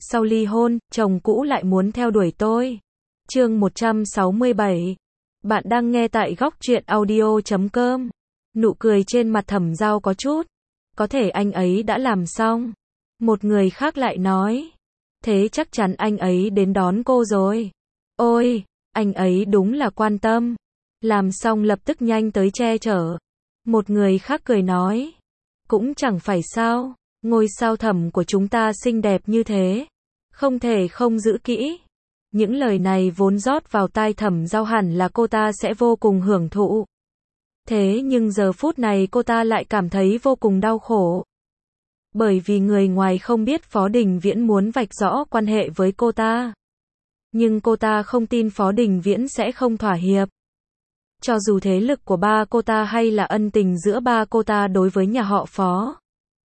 sau ly hôn, chồng cũ lại muốn theo đuổi tôi. Chương 167. Bạn đang nghe tại góc truyện audio.com. Nụ cười trên mặt Thẩm Giao có chút. Có thể anh ấy đã làm xong. Một người khác lại nói. Thế chắc chắn anh ấy đến đón cô rồi. Ôi, anh ấy đúng là quan tâm. Làm xong lập tức nhanh tới che chở. Một người khác cười nói. Cũng chẳng phải sao. Ngôi sao Thẩm của chúng ta xinh đẹp như thế. Không thể không giữ kỹ. Những lời này vốn rót vào tai Thẩm Giao hẳn là cô ta sẽ vô cùng hưởng thụ. Thế nhưng giờ phút này cô ta lại cảm thấy vô cùng đau khổ. Bởi vì người ngoài không biết Phó Đình Viễn muốn vạch rõ quan hệ với cô ta. Nhưng cô ta không tin Phó Đình Viễn sẽ không thỏa hiệp. Cho dù thế lực của ba cô ta hay là ân tình giữa ba cô ta đối với nhà họ Phó.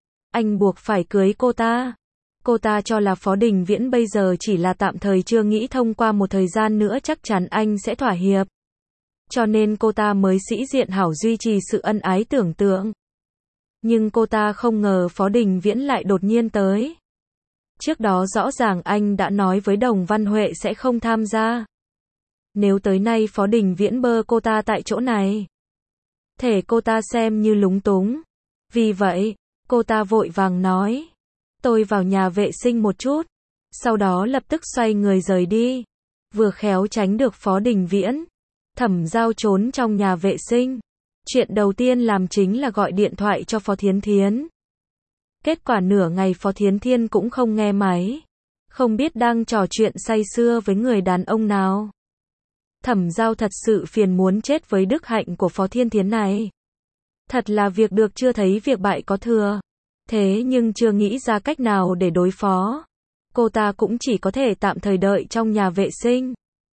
Anh buộc phải cưới cô ta. Cô ta cho là Phó Đình Viễn bây giờ chỉ là tạm thời chưa nghĩ thông, qua một thời gian nữa chắc chắn anh sẽ thỏa hiệp. Cho nên cô ta mới sĩ diện hảo duy trì sự ân ái tưởng tượng. Nhưng cô ta không ngờ Phó Đình Viễn lại đột nhiên tới. Trước đó rõ ràng anh đã nói với Đồng Văn Huệ sẽ không tham gia. Nếu tới nay Phó Đình Viễn bơ cô ta tại chỗ này, thể cô ta xem như lúng túng. Vì vậy, cô ta vội vàng nói. Tôi vào nhà vệ sinh một chút. Sau đó lập tức xoay người rời đi. Vừa khéo tránh được Phó Đình Viễn. Thẩm Giao trốn trong nhà vệ sinh. Chuyện đầu tiên làm chính là gọi điện thoại cho Phó Thiến Thiến. Kết quả nửa ngày Phó Thiến Thiên cũng không nghe máy. Không biết đang trò chuyện say sưa với người đàn ông nào. Thẩm Giao thật sự phiền muốn chết với đức hạnh của Phó Thiên Thiến này. Thật là việc được chưa thấy việc bại có thừa. Thế nhưng chưa nghĩ ra cách nào để đối phó. Cô ta cũng chỉ có thể tạm thời đợi trong nhà vệ sinh.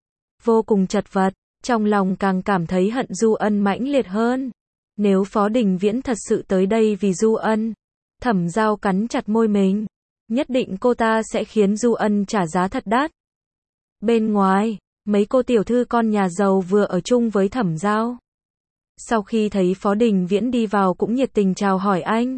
Vô cùng chật vật, trong lòng càng cảm thấy hận Du Ân mãnh liệt hơn. Nếu Phó Đình Viễn thật sự tới đây vì Du Ân, Thẩm Giao cắn chặt môi mình. Nhất định cô ta sẽ khiến Du Ân trả giá thật đắt. Bên ngoài, mấy cô tiểu thư con nhà giàu vừa ở chung với Thẩm Giao. Sau khi thấy Phó Đình Viễn đi vào cũng nhiệt tình chào hỏi anh.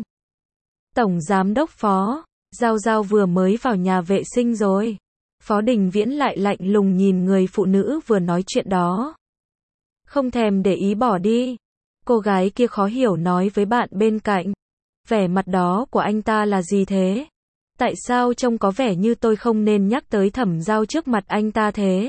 Tổng Giám đốc Phó, Giao Giao vừa mới vào nhà vệ sinh rồi. Phó Đình Viễn lại lạnh lùng nhìn người phụ nữ vừa nói chuyện đó. Không thèm để ý bỏ đi. Cô gái kia khó hiểu nói với bạn bên cạnh. Vẻ mặt đó của anh ta là gì thế? Tại sao trông có vẻ như tôi không nên nhắc tới Thẩm Giao trước mặt anh ta thế?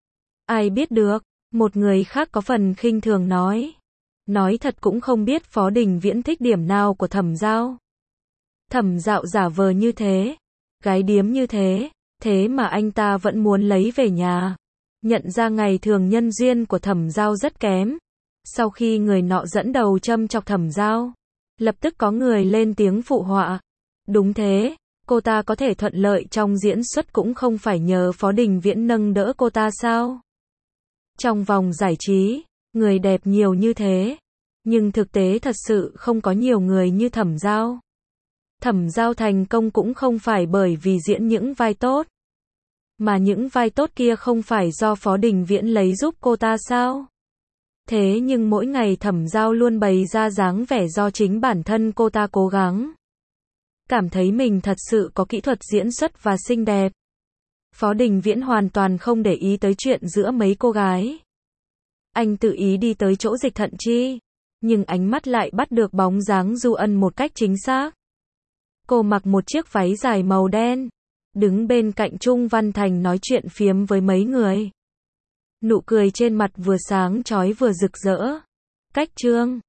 Ai biết được, một người khác có phần khinh thường nói. Nói thật cũng không biết Phó Đình Viễn thích điểm nào của Thẩm Giao. Thẩm Giao giả vờ như thế, gái điếm như thế, thế mà anh ta vẫn muốn lấy về nhà. Nhận ra ngày thường nhân duyên của Thẩm Giao rất kém. Sau khi người nọ dẫn đầu châm chọc Thẩm Giao, lập tức có người lên tiếng phụ họa. Đúng thế, cô ta có thể thuận lợi trong diễn xuất cũng không phải nhờ Phó Đình Viễn nâng đỡ cô ta sao? Trong vòng giải trí, người đẹp nhiều như thế, nhưng thực tế thật sự không có nhiều người như Thẩm Giao. Thẩm Giao thành công cũng không phải bởi vì diễn những vai tốt, mà những vai tốt kia không phải do Phó Đình Viễn lấy giúp cô ta sao? Thế nhưng mỗi ngày Thẩm Giao luôn bày ra dáng vẻ do chính bản thân cô ta cố gắng. Cảm thấy mình thật sự có kỹ thuật diễn xuất và xinh đẹp. Phó Đình Viễn hoàn toàn không để ý tới chuyện giữa mấy cô gái. Anh tự ý đi tới chỗ Dịch Thận Chi, nhưng ánh mắt lại bắt được bóng dáng Du Ân một cách chính xác. Cô mặc một chiếc váy dài màu đen, đứng bên cạnh Trung Văn Thành nói chuyện phiếm với mấy người. Nụ cười trên mặt vừa sáng chói vừa rực rỡ. Cách chương